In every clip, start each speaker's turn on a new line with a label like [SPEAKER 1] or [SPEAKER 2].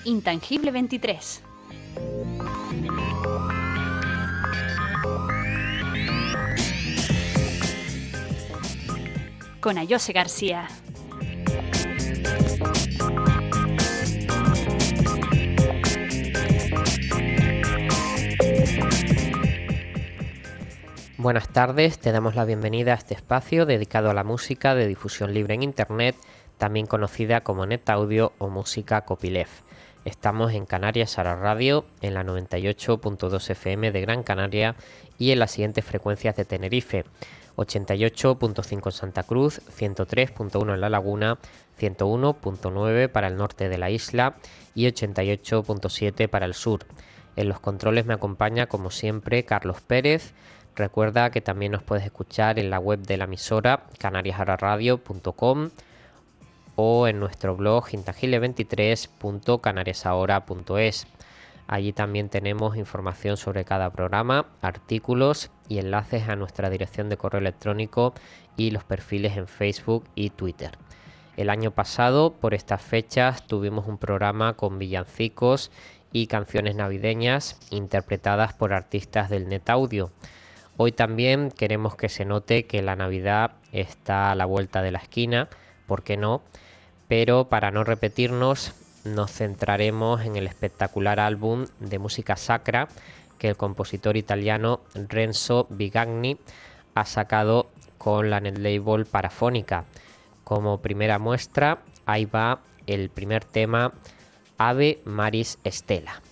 [SPEAKER 1] Intangible 23. Con Ayose García.
[SPEAKER 2] Buenas tardes, te damos la bienvenida a este espacio dedicado a la música de difusión libre en Internet, también conocida como NetAudio o música copyleft. Estamos en Canarias Ahora Radio, en la 98.2 FM de Gran Canaria y en las siguientes frecuencias de Tenerife: 88.5 en Santa Cruz, 103.1 en La Laguna, 101.9 para el norte de la isla y 88.7 para el sur. En los controles me acompaña, como siempre, Carlos Pérez. Recuerda que también nos puedes escuchar en la web de la emisora canariasahoraradio.com o en nuestro blog intangible23.canariasahora.es. Allí también tenemos información sobre cada programa, artículos y enlaces a nuestra dirección de correo electrónico y los perfiles en Facebook y Twitter. El año pasado, por estas fechas, tuvimos un programa con villancicos y canciones navideñas interpretadas por artistas del NetAudio. Hoy también queremos que se note que la Navidad está a la vuelta de la esquina, ¿por qué no? Pero para no repetirnos, nos centraremos en el espectacular álbum de música sacra que el compositor italiano Renzo Bigagni ha sacado con la netlabel Parafónica. Como primera muestra, ahí va el primer tema, Ave Maris Stella.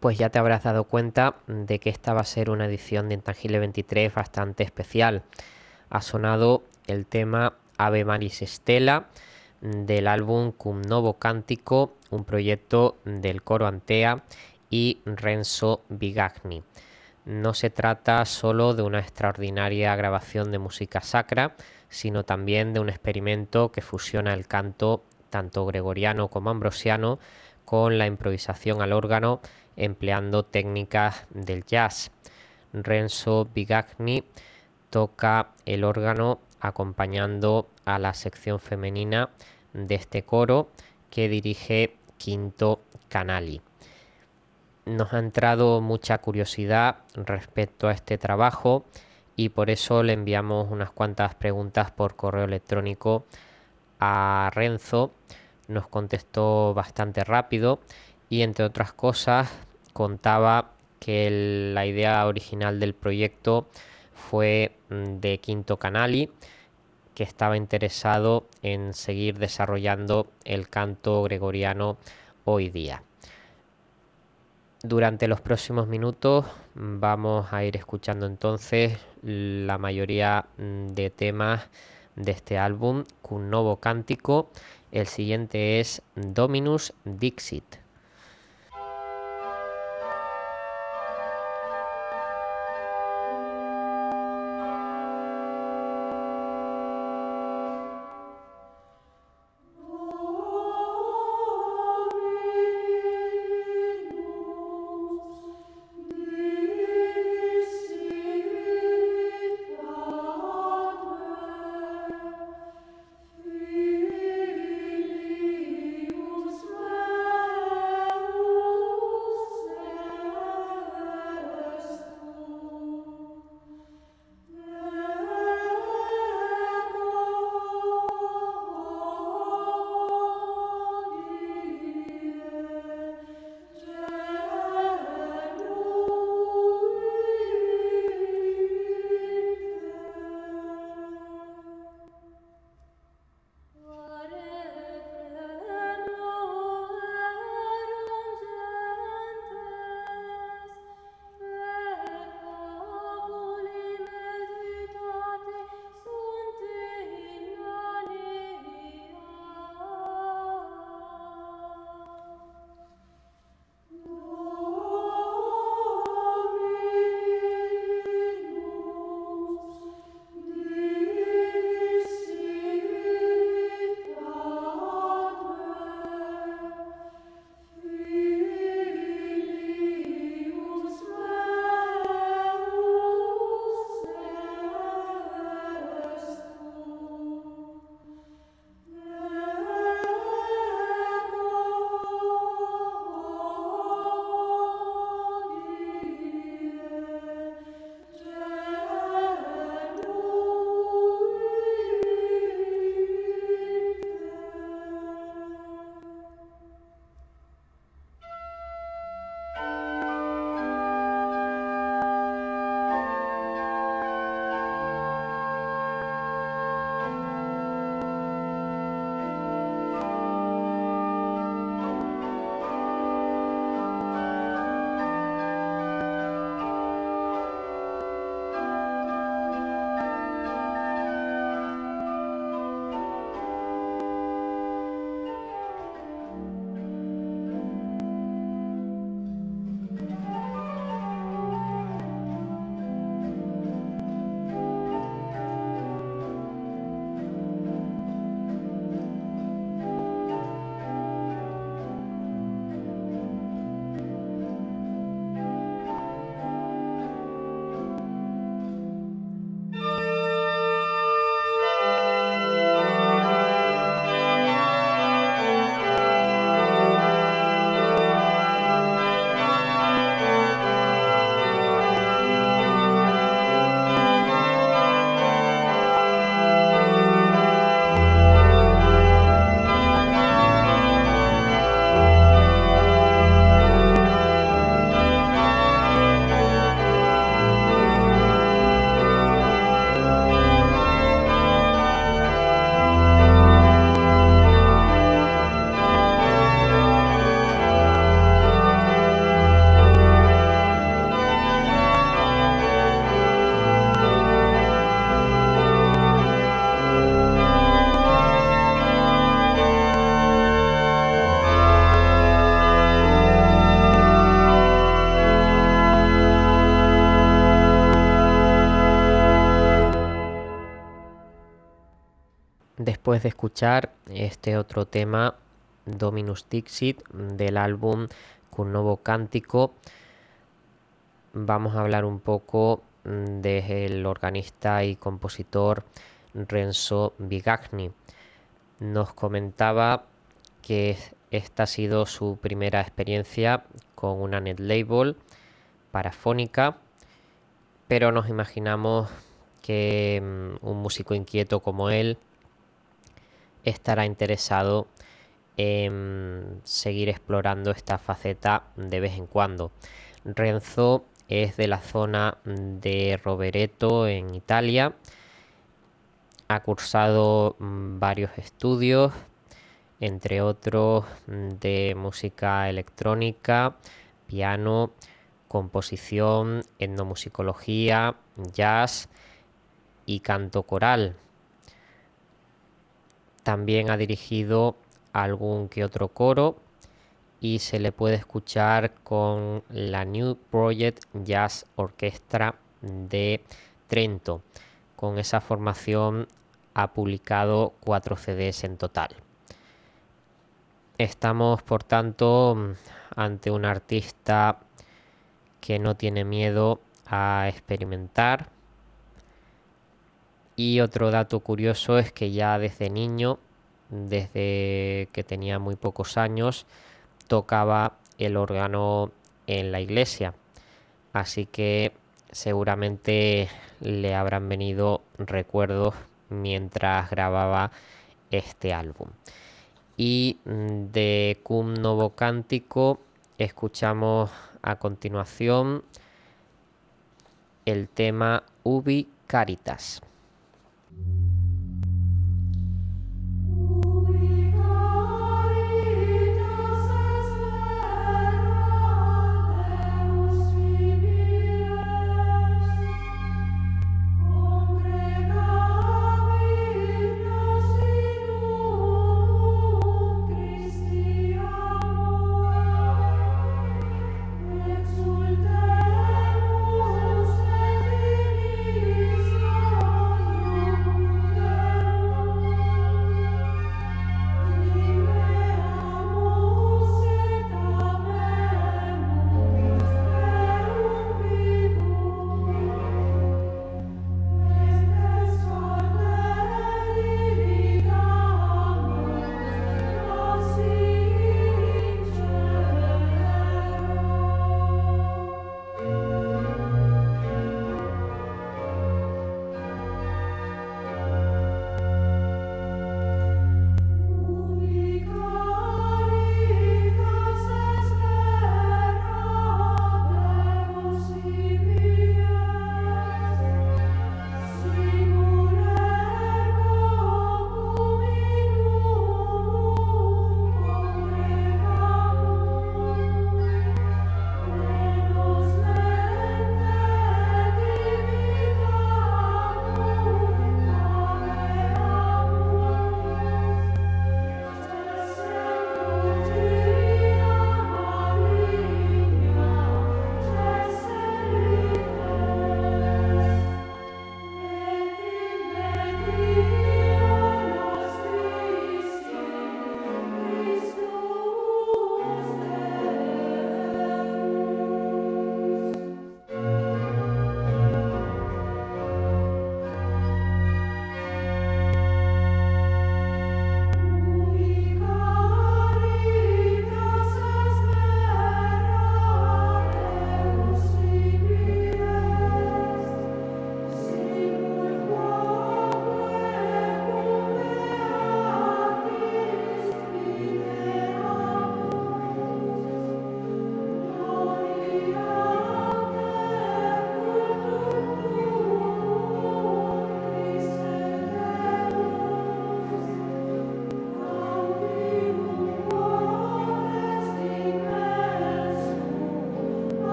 [SPEAKER 2] pues ya te habrás dado cuenta de que esta va a ser una edición de Intangible 23 bastante especial. Ha sonado el tema Ave Maris Stella del álbum Cum Novo Cantico, un proyecto del coro Antea y Renzo Bigagni. No se trata solo de una extraordinaria grabación de música sacra, sino también de un experimento que fusiona el canto tanto gregoriano como ambrosiano con la improvisación al órgano, empleando técnicas del jazz. Renzo Bigagni toca el órgano acompañando a la sección femenina de este coro que dirige Quinto Canali. Nos ha entrado mucha curiosidad respecto a este trabajo y por eso le enviamos unas cuantas preguntas por correo electrónico a Renzo. Nos contestó bastante rápido y, entre otras cosas, contaba que la idea original del proyecto fue de Quinto Canali, que estaba interesado en seguir desarrollando el canto gregoriano hoy día. Durante los próximos minutos vamos a ir escuchando entonces la mayoría de temas de este álbum, Cum Novo Cantico. El siguiente es Dominus Dixit. Después de escuchar este otro tema, Dominus Dixit, del álbum Cum Novo Cantico, vamos a hablar un poco del organista y compositor Renzo Bigagni. Nos comentaba que esta ha sido su primera experiencia con una net label parafónica, pero nos imaginamos que un músico inquieto como él estará interesado en seguir explorando esta faceta de vez en cuando. Renzo es de la zona de Rovereto, en Italia. Ha cursado varios estudios, entre otros de música electrónica, piano, composición, etnomusicología, jazz y canto coral. También ha dirigido algún que otro coro y se le puede escuchar con la New Project Jazz Orchestra de Trento. Con esa formación ha publicado 4 CDs en total. Estamos, por tanto, ante un artista que no tiene miedo a experimentar. Y otro dato curioso es que ya desde niño, desde que tenía muy pocos años, tocaba el órgano en la iglesia. Así que seguramente le habrán venido recuerdos mientras grababa este álbum. Y de Cum Novo Cantico escuchamos a continuación el tema Ubi Caritas.
[SPEAKER 3] Exultemus et divinis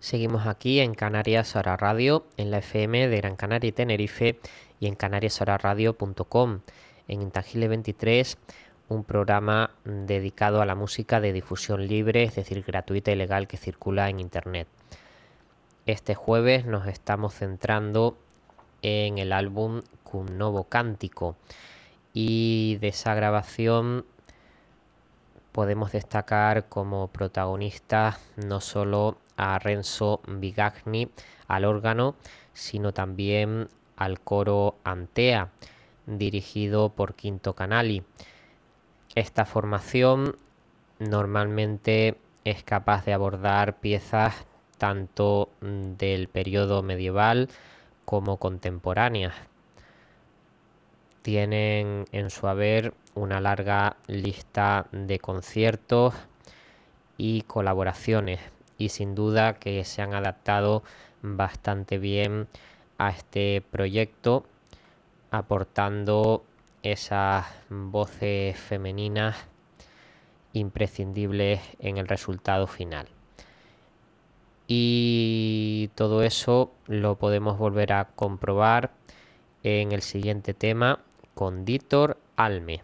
[SPEAKER 2] Seguimos aquí en Canarias Hora Radio, en la FM de Gran Canaria y Tenerife y en canariashoraradio.com. En Intangible 23, un programa dedicado a la música de difusión libre, es decir, gratuita y legal que circula en Internet. Este jueves nos estamos centrando en el álbum Cum Novo Cántico y de esa grabación podemos destacar como protagonistas no solo a Renzo Bigagni al órgano, sino también al coro Antea, dirigido por Quinto Canali. Esta formación normalmente es capaz de abordar piezas tanto del periodo medieval como contemporáneas. Tienen en su haber una larga lista de conciertos y colaboraciones y sin duda que se han adaptado bastante bien a este proyecto, aportando esas voces femeninas imprescindibles en el resultado final. Y todo eso lo podemos volver a comprobar en el siguiente tema con Dítor Alme.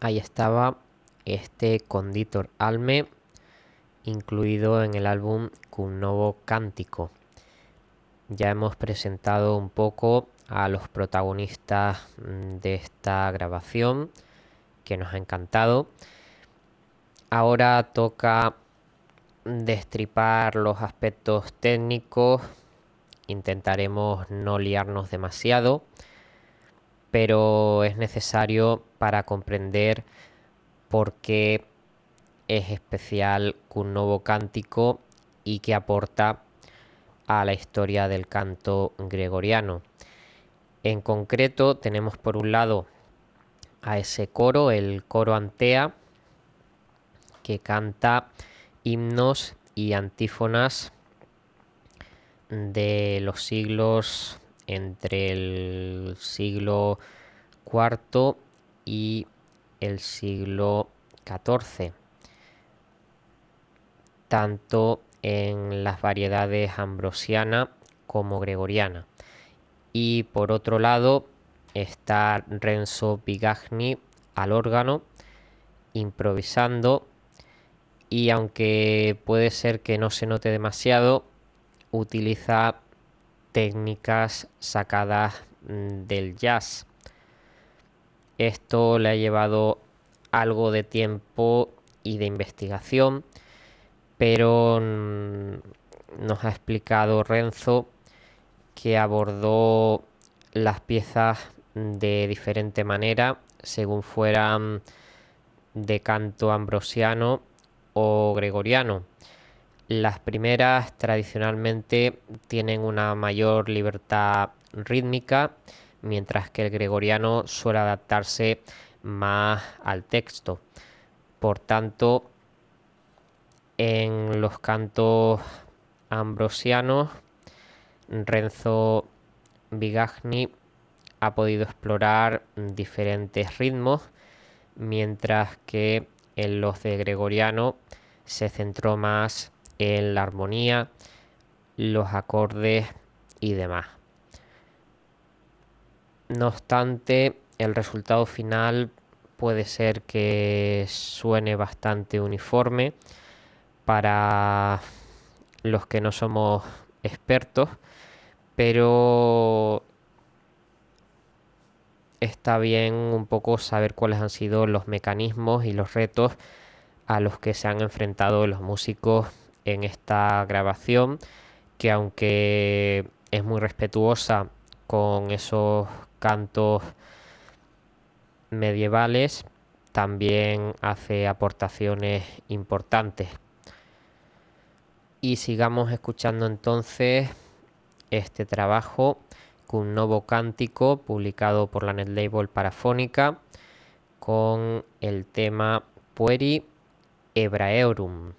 [SPEAKER 2] ahí estaba este Conditor Alme, incluido en el álbum Cun Novo Cántico. Ya hemos presentado un poco a los protagonistas de esta grabación, que nos ha encantado. Ahora toca destripar los aspectos técnicos. Intentaremos no liarnos demasiado, pero es necesario para comprender por qué es especial Cun Novo Cántico y qué aporta a la historia del canto gregoriano. En concreto tenemos por un lado a ese coro, el coro Antea, que canta himnos y antífonas de los siglos entre el siglo IV y el siglo XIV, tanto en las variedades ambrosiana como gregoriana. Y por otro lado está Renzo Bigagni al órgano, improvisando, y aunque puede ser que no se note demasiado, utiliza técnicas sacadas del jazz. Esto le ha llevado algo de tiempo y de investigación, pero nos ha explicado Renzo que abordó las piezas de diferente manera según fueran de canto ambrosiano o gregoriano. Las primeras tradicionalmente tienen una mayor libertad rítmica, mientras que el gregoriano suele adaptarse más al texto. Por tanto, en los cantos ambrosianos, Renzo Bigagni ha podido explorar diferentes ritmos, mientras que en los de gregoriano se centró más en la armonía, los acordes y demás. No obstante, el resultado final puede ser que suene bastante uniforme para los que no somos expertos, pero está bien un poco saber cuáles han sido los mecanismos y los retos a los que se han enfrentado los músicos en esta grabación, que aunque es muy respetuosa con esos cantos medievales, también hace aportaciones importantes. Y sigamos escuchando entonces este trabajo, Cun Novo Cántico, publicado por la Netlabel Parafónica, con el tema Pueri Hebraeorum.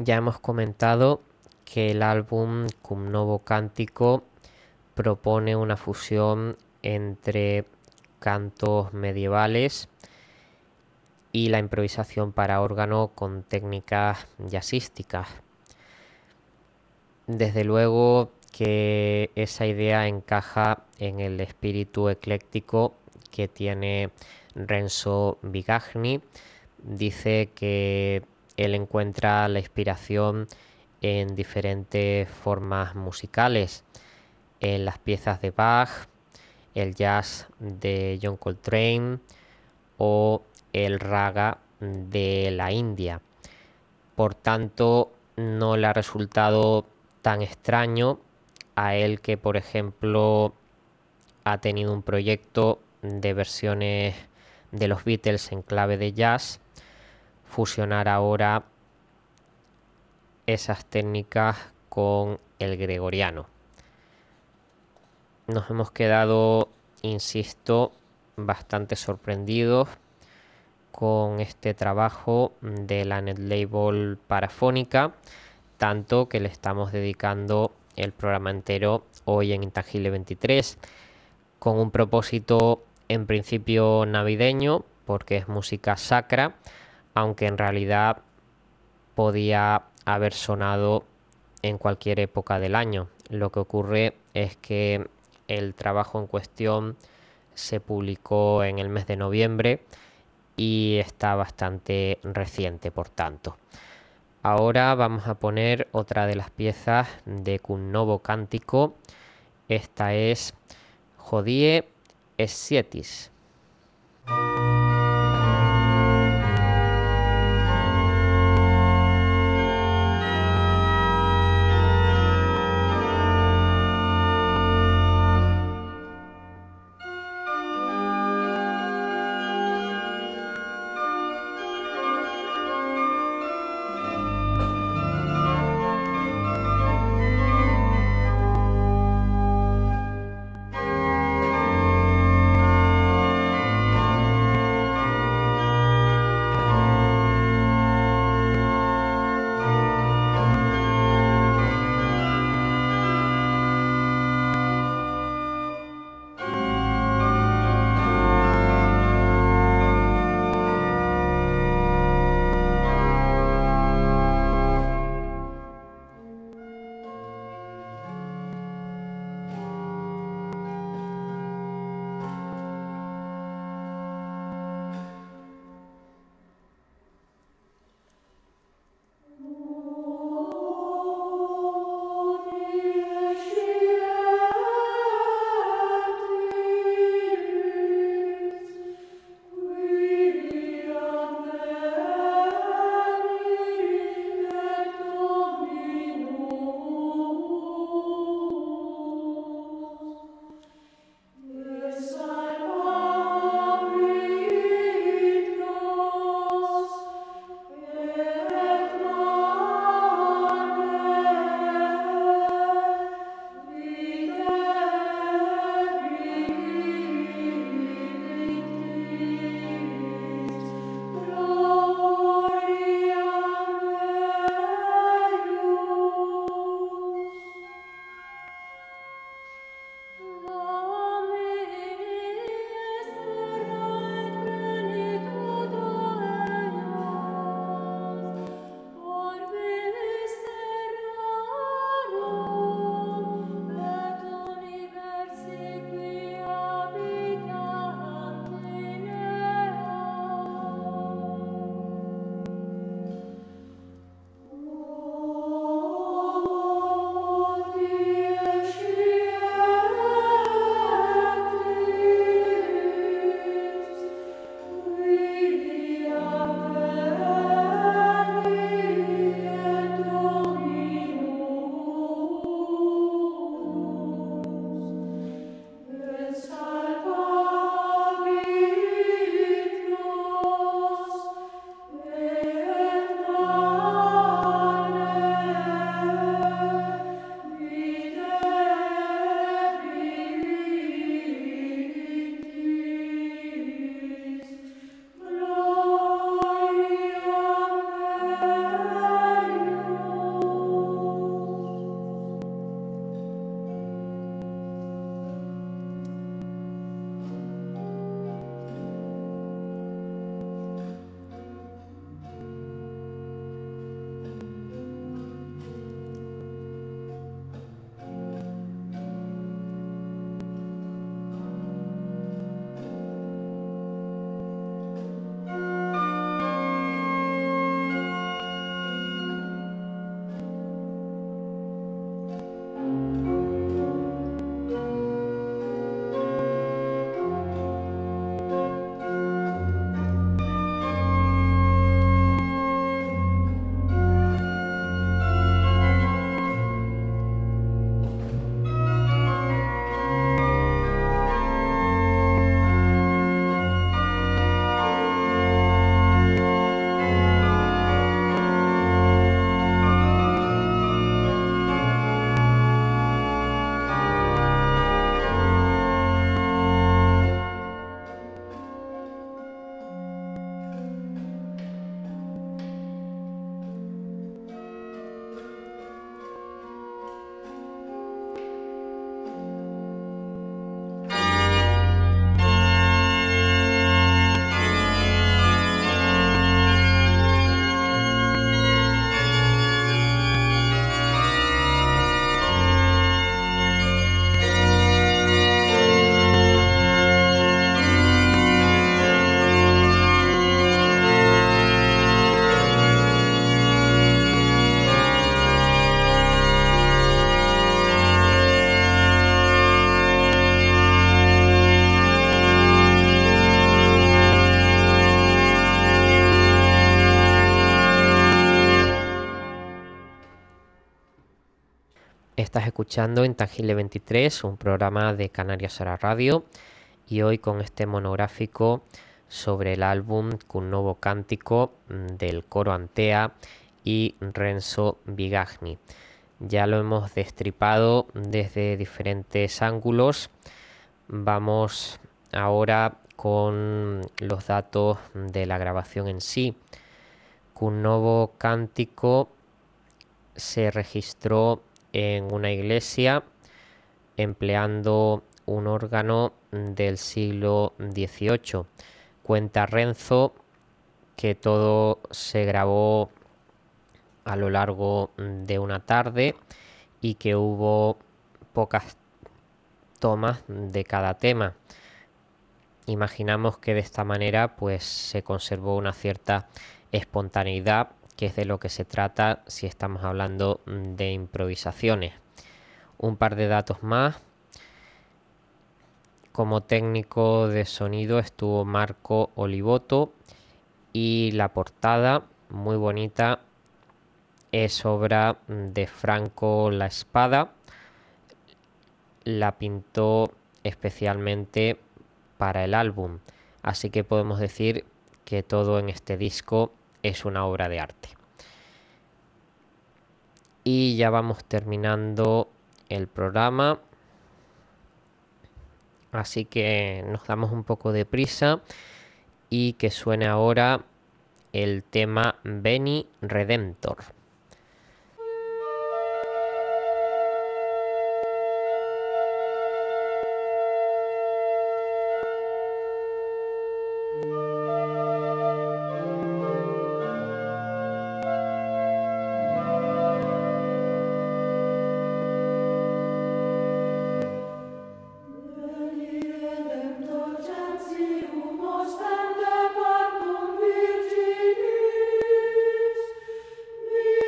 [SPEAKER 2] ya hemos comentado que el álbum Cum Novo Cantico propone una fusión entre cantos medievales y la improvisación para órgano con técnicas jazzísticas. Desde luego que esa idea encaja en el espíritu ecléctico que tiene Renzo Bigagni. Dice que él encuentra la inspiración en diferentes formas musicales, en las piezas de Bach, el jazz de John Coltrane o el raga de la India. Por tanto, no le ha resultado tan extraño a él que, por ejemplo, ha tenido un proyecto de versiones de los Beatles en clave de jazz, fusionar ahora esas técnicas con el gregoriano. Nos hemos quedado, insisto, bastante sorprendidos con este trabajo de la Netlabel Parafónica, tanto que le estamos dedicando el programa entero hoy en Intangible 23, con un propósito en principio navideño, porque es música sacra, aunque en realidad podía haber sonado en cualquier época del año. Lo que ocurre es que el trabajo en cuestión se publicó en el mes de noviembre y está bastante reciente, por tanto. Ahora vamos a poner otra de las piezas de Cum Novo Cantico. Esta es Hodie Essietis. Estás escuchando Intangible 23, un programa de Canarias Ahora Radio, y hoy con este monográfico sobre el álbum Cun Novo Cántico del coro Antea y Renzo Bigagni. Ya lo hemos destripado desde diferentes ángulos. Vamos ahora con los datos de la grabación en sí. Cun Novo Cántico se registró en una iglesia empleando un órgano del siglo XVIII. Cuenta Renzo que todo se grabó a lo largo de una tarde y que hubo pocas tomas de cada tema. Imaginamos que de esta manera pues se conservó una cierta espontaneidad, que es de lo que se trata si estamos hablando de improvisaciones. Un par de datos más. Como técnico de sonido estuvo Marco Olivoto y la portada, muy bonita, es obra de Franco La Espada. La pintó especialmente para el álbum, así que podemos decir que todo en este disco es una obra de arte. Y ya vamos terminando el programa, así que nos damos un poco de prisa y que suene ahora el tema Veni Redemptor.
[SPEAKER 3] Virginis,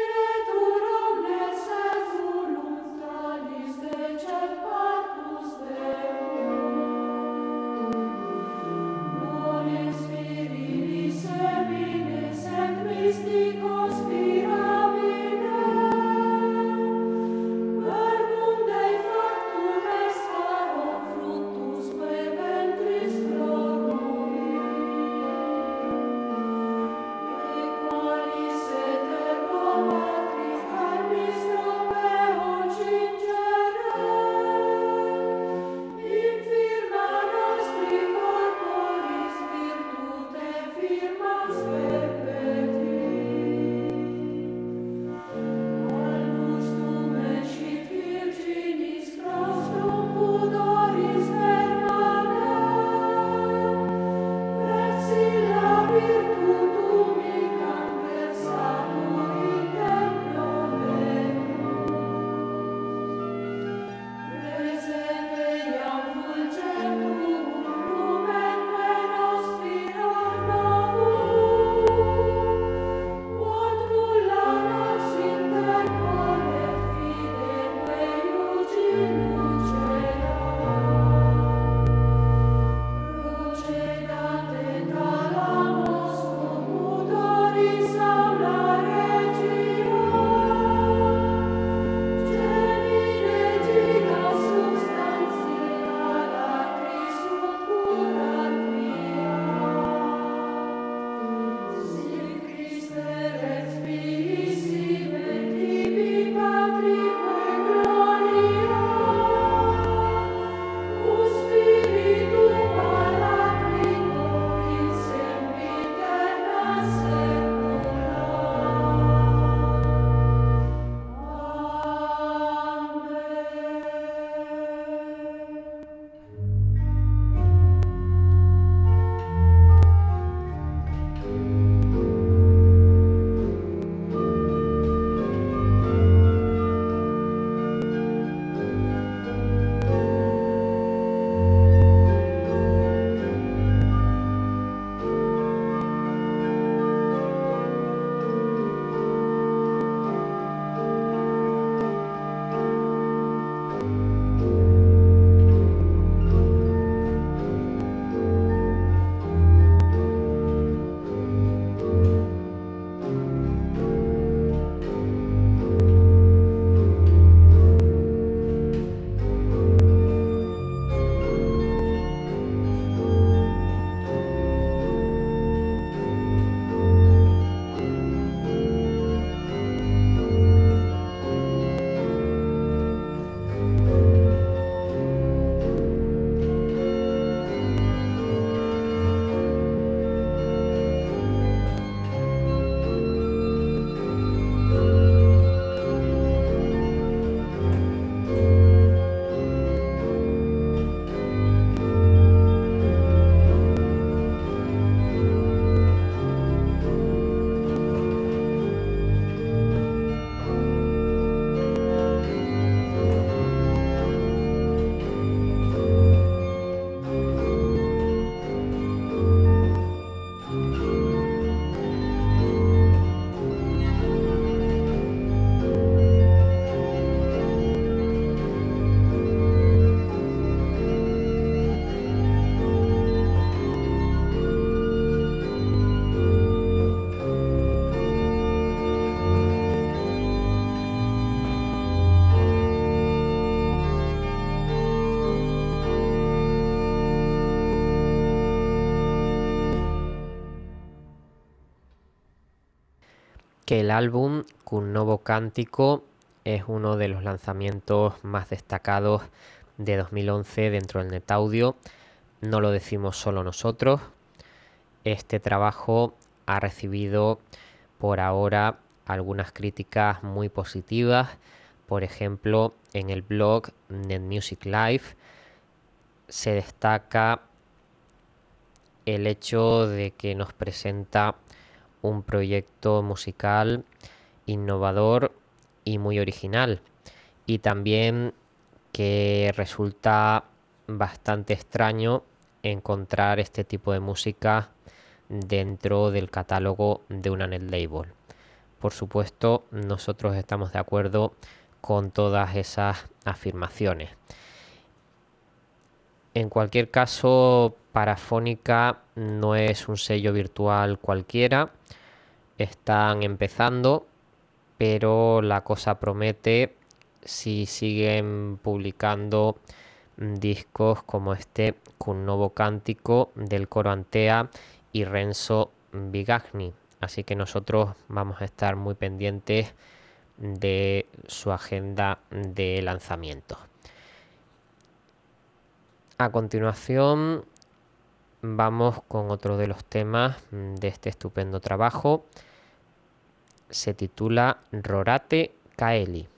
[SPEAKER 2] que el álbum Cun Novo Cántico es uno de los lanzamientos más destacados de 2011 dentro del NetAudio. No lo decimos solo nosotros. Este trabajo ha recibido por ahora algunas críticas muy positivas. Por ejemplo, en el blog Net Music Live se destaca el hecho de que nos presenta un proyecto musical innovador y muy original, y también que resulta bastante extraño encontrar este tipo de música dentro del catálogo de una net label. Por supuesto, nosotros estamos de acuerdo con todas esas afirmaciones. En cualquier caso, Parafónica no es un sello virtual cualquiera. Están empezando, pero la cosa promete si siguen publicando discos como este Cun Novo Cántico del coro Antea y Renzo Bigagni. Así que nosotros vamos a estar muy pendientes de su agenda de lanzamiento. A continuación vamos con otro de los temas de este estupendo trabajo. Se titula Rorate Caeli.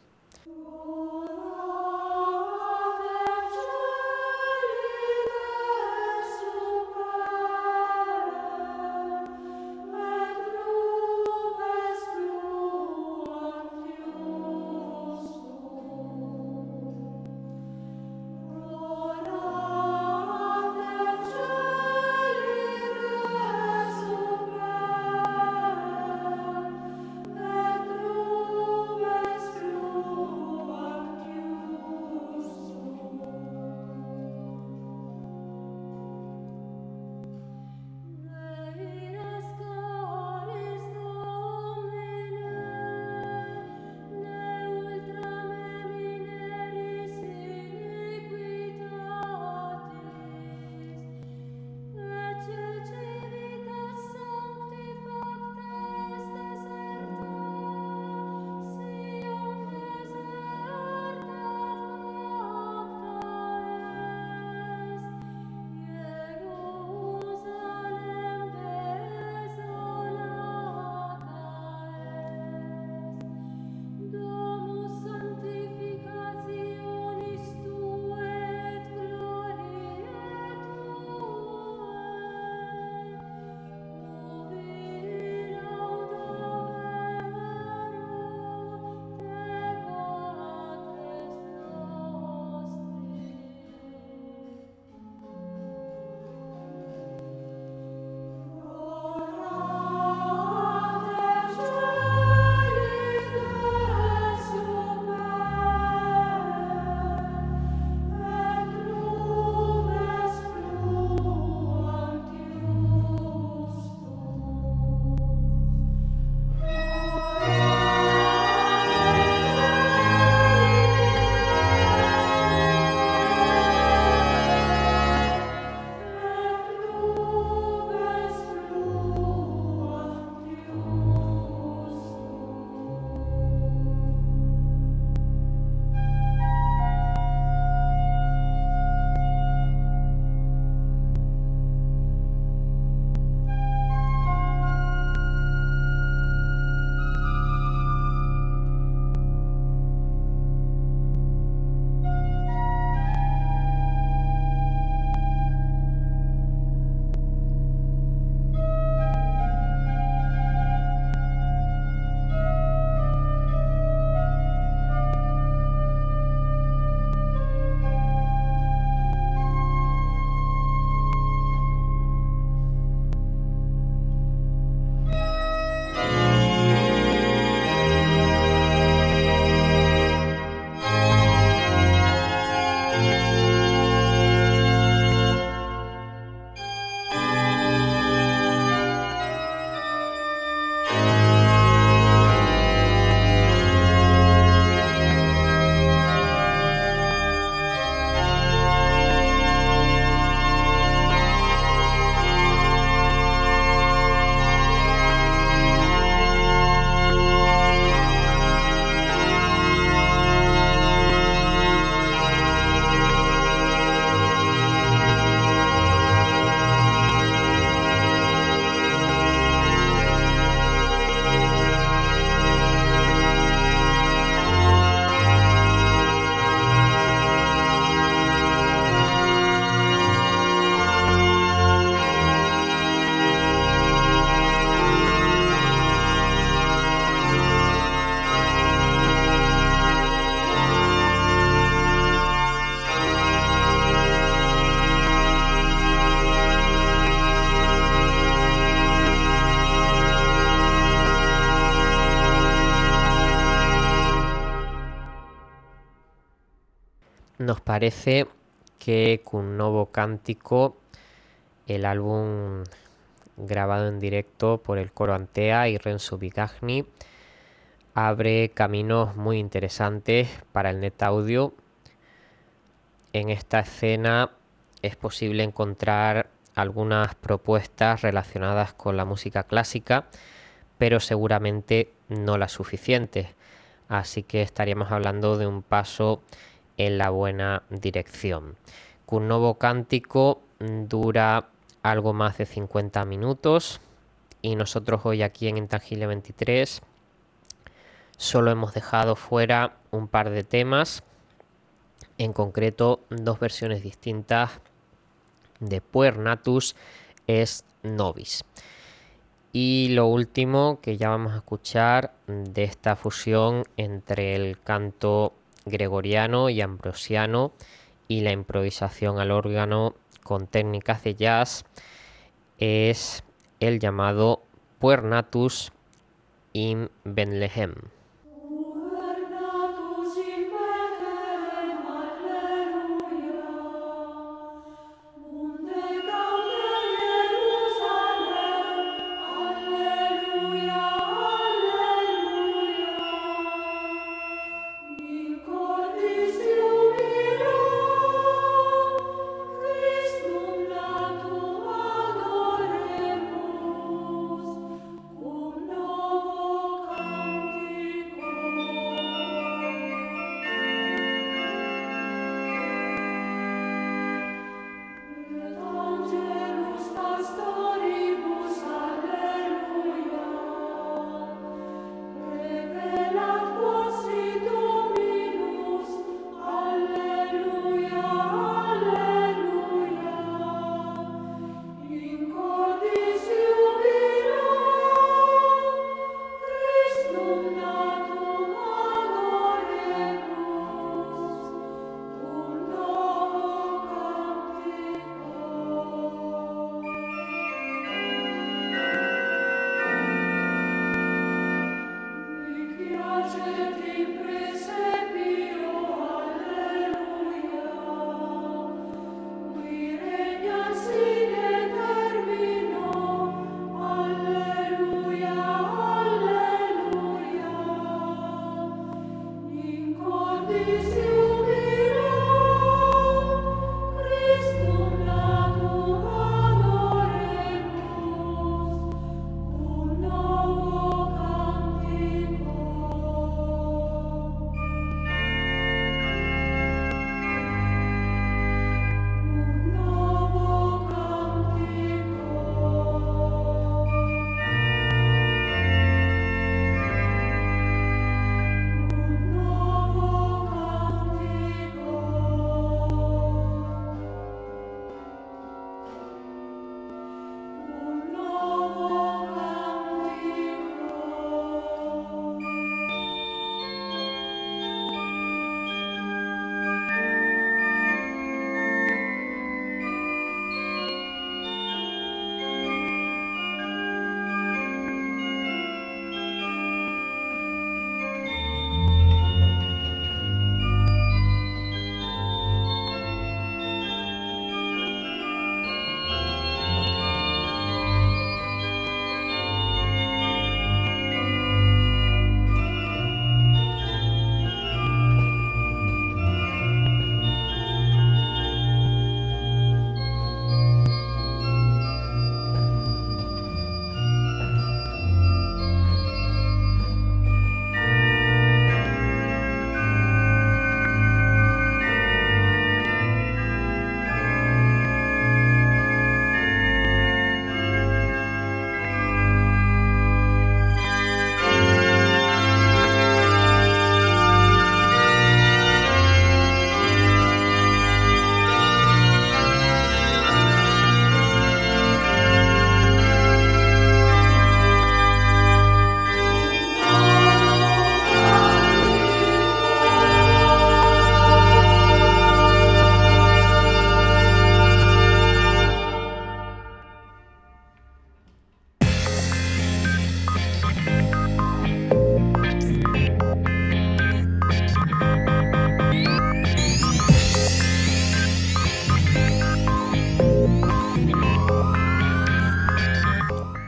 [SPEAKER 2] nos parece que Cun Novo Cántico, el álbum grabado en directo por el coro Antea y Renzo Bigagni, abre caminos muy interesantes para el net audio. En esta escena es posible encontrar algunas propuestas relacionadas con la música clásica, pero seguramente no las suficientes. Así que estaríamos hablando de un paso en la buena dirección. Cun Novo Cántico dura algo más de 50 minutos y nosotros hoy aquí en Intangible 23 solo hemos dejado fuera un par de temas, en concreto dos versiones distintas de Puer Natus est Nobis. Y lo último que ya vamos a escuchar de esta fusión entre el canto gregoriano y ambrosiano y la improvisación al órgano con técnicas de jazz es el llamado Puer Natus in Bethlehem.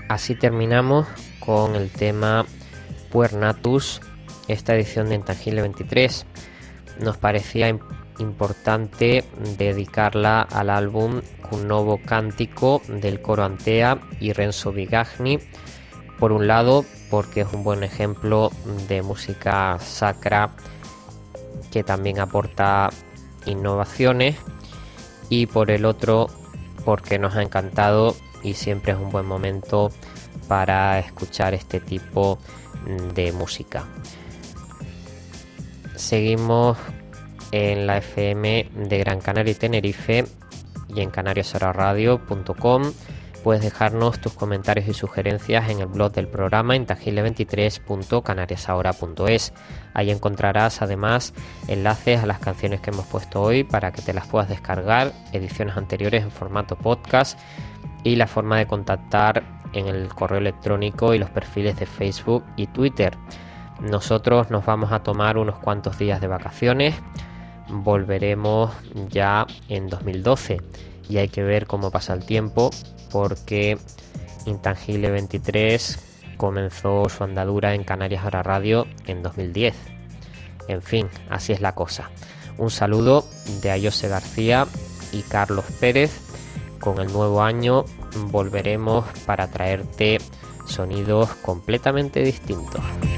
[SPEAKER 2] Así terminamos con el tema Puernatus, esta edición de Intangible 23. Nos parecía importante dedicarla al álbum Un Nuevo Cántico del coro Antea y Renzo Bigagni. Por un lado, porque es un buen ejemplo de música sacra que también aporta innovaciones, y por el otro, porque nos ha encantado y siempre es un buen momento para escuchar este tipo de música. Seguimos en la FM de Gran Canaria y Tenerife y en canariasahoraradio.com. Puedes dejarnos tus comentarios y sugerencias en el blog del programa intangible23.canariasahora.es. Ahí encontrarás además enlaces a las canciones que hemos puesto hoy para que te las puedas descargar, ediciones anteriores en formato podcast y la forma de contactar en el correo electrónico y los perfiles de Facebook y Twitter. Nosotros nos vamos a tomar unos cuantos días de vacaciones. Volveremos ya en 2012 y hay que ver cómo pasa el tiempo, porque Intangible 23 comenzó su andadura en Canarias Ahora Radio en 2010. En fin, así es la cosa. Un saludo de Ayose García y Carlos Pérez. Con el nuevo año volveremos para traerte sonidos completamente distintos.